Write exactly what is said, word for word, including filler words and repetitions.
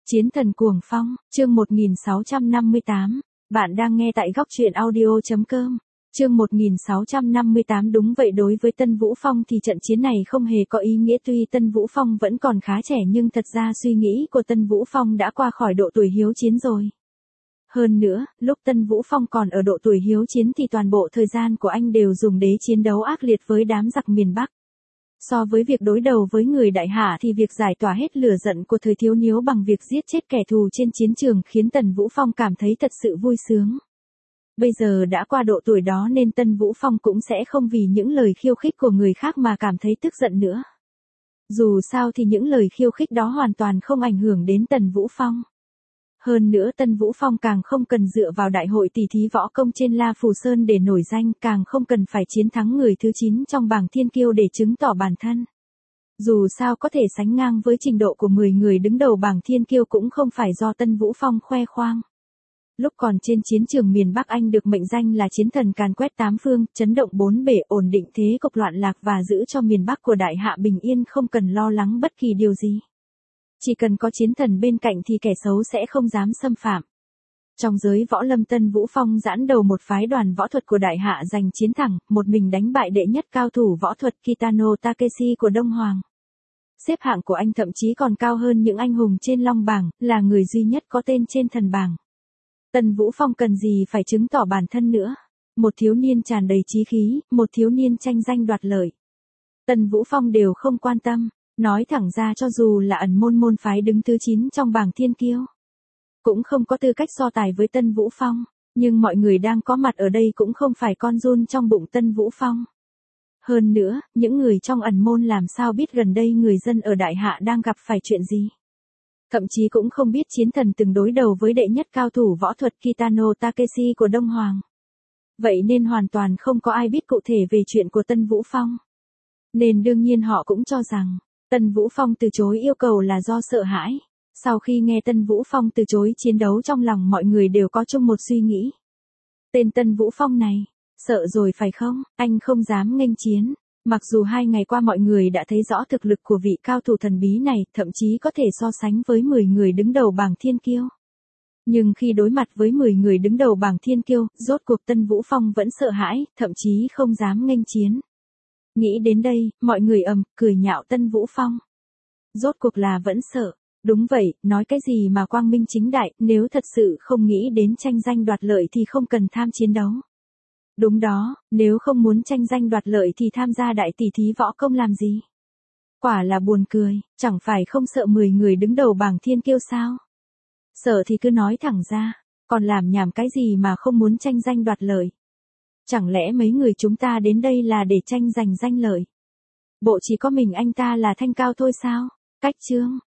Chiến thần cuồng phong, chương một nghìn sáu trăm năm mươi tám. Bạn đang nghe tại góc truyện audio chấm com. Chương một nghìn sáu trăm năm mươi tám. Đúng vậy, đối với Tân Vũ Phong thì trận chiến này không hề có ý nghĩa, tuy Tân Vũ Phong vẫn còn khá trẻ nhưng thật ra suy nghĩ của Tân Vũ Phong đã qua khỏi độ tuổi hiếu chiến rồi. Hơn nữa, lúc Tân Vũ Phong còn ở độ tuổi hiếu chiến thì toàn bộ thời gian của anh đều dùng để chiến đấu ác liệt với đám giặc miền Bắc. So với việc đối đầu với người đại hạ thì việc giải tỏa hết lửa giận của thời thiếu niếu bằng việc giết chết kẻ thù trên chiến trường khiến Tần Vũ Phong cảm thấy thật sự vui sướng. Bây giờ đã qua độ tuổi đó nên Tân Vũ Phong cũng sẽ không vì những lời khiêu khích của người khác mà cảm thấy tức giận nữa. Dù sao thì những lời khiêu khích đó hoàn toàn không ảnh hưởng đến Tần Vũ Phong. Hơn nữa Tân Vũ Phong càng không cần dựa vào đại hội tỷ thí võ công trên La Phù Sơn để nổi danh, càng không cần phải chiến thắng người thứ chín trong bảng thiên kiêu để chứng tỏ bản thân. Dù sao có thể sánh ngang với trình độ của mười người đứng đầu bảng thiên kiêu cũng không phải do Tân Vũ Phong khoe khoang. Lúc còn trên chiến trường miền Bắc anh được mệnh danh là chiến thần càn quét tám phương, chấn động bốn bể, ổn định thế cục loạn lạc và giữ cho miền Bắc của đại hạ bình yên không cần lo lắng bất kỳ điều gì. Chỉ cần có chiến thần bên cạnh thì kẻ xấu sẽ không dám xâm phạm. Trong giới võ lâm, Tân Vũ Phong giãn đầu một phái đoàn võ thuật của đại hạ giành chiến thắng, một mình đánh bại đệ nhất cao thủ võ thuật Kitano Takeshi của Đông Hoàng. Xếp hạng của anh thậm chí còn cao hơn những anh hùng trên long bảng, là người duy nhất có tên trên thần bảng. Tân Vũ Phong cần gì phải chứng tỏ bản thân nữa. Một thiếu niên tràn đầy chí khí, một thiếu niên tranh danh đoạt lợi. Tân Vũ Phong đều không quan tâm. Nói thẳng ra, cho dù là ẩn môn môn phái đứng thứ chín trong bảng thiên kiêu, cũng không có tư cách so tài với Tân Vũ Phong, nhưng mọi người đang có mặt ở đây cũng không phải con giun trong bụng Tân Vũ Phong. Hơn nữa, những người trong ẩn môn làm sao biết gần đây người dân ở đại hạ đang gặp phải chuyện gì. Thậm chí cũng không biết chiến thần từng đối đầu với đệ nhất cao thủ võ thuật Kitano Takeshi của Đông Hoàng. Vậy nên hoàn toàn không có ai biết cụ thể về chuyện của Tân Vũ Phong. Nên đương nhiên họ cũng cho rằng Tân Vũ Phong từ chối yêu cầu là do sợ hãi. Sau khi nghe Tân Vũ Phong từ chối chiến đấu, trong lòng mọi người đều có chung một suy nghĩ. Tên Tân Vũ Phong này, sợ rồi phải không? Anh không dám nghênh chiến. Mặc dù hai ngày qua mọi người đã thấy rõ thực lực của vị cao thủ thần bí này, thậm chí có thể so sánh với mười người đứng đầu bảng thiên kiêu. Nhưng khi đối mặt với mười người đứng đầu bảng thiên kiêu, rốt cuộc Tân Vũ Phong vẫn sợ hãi, thậm chí không dám nghênh chiến. Nghĩ đến đây, mọi người ầm cười nhạo Tân Vũ Phong. Rốt cuộc là vẫn sợ. Đúng vậy, nói cái gì mà quang minh chính đại, nếu thật sự không nghĩ đến tranh danh đoạt lợi thì không cần tham chiến đấu. Đúng đó, nếu không muốn tranh danh đoạt lợi thì tham gia đại tỷ thí võ công làm gì? Quả là buồn cười, chẳng phải không sợ mười người đứng đầu bảng thiên kiêu sao? Sợ thì cứ nói thẳng ra, còn làm nhảm cái gì mà không muốn tranh danh đoạt lợi? Chẳng lẽ mấy người chúng ta đến đây là để tranh giành danh lợi? Bộ chỉ có mình anh ta là thanh cao thôi sao? Cách chương.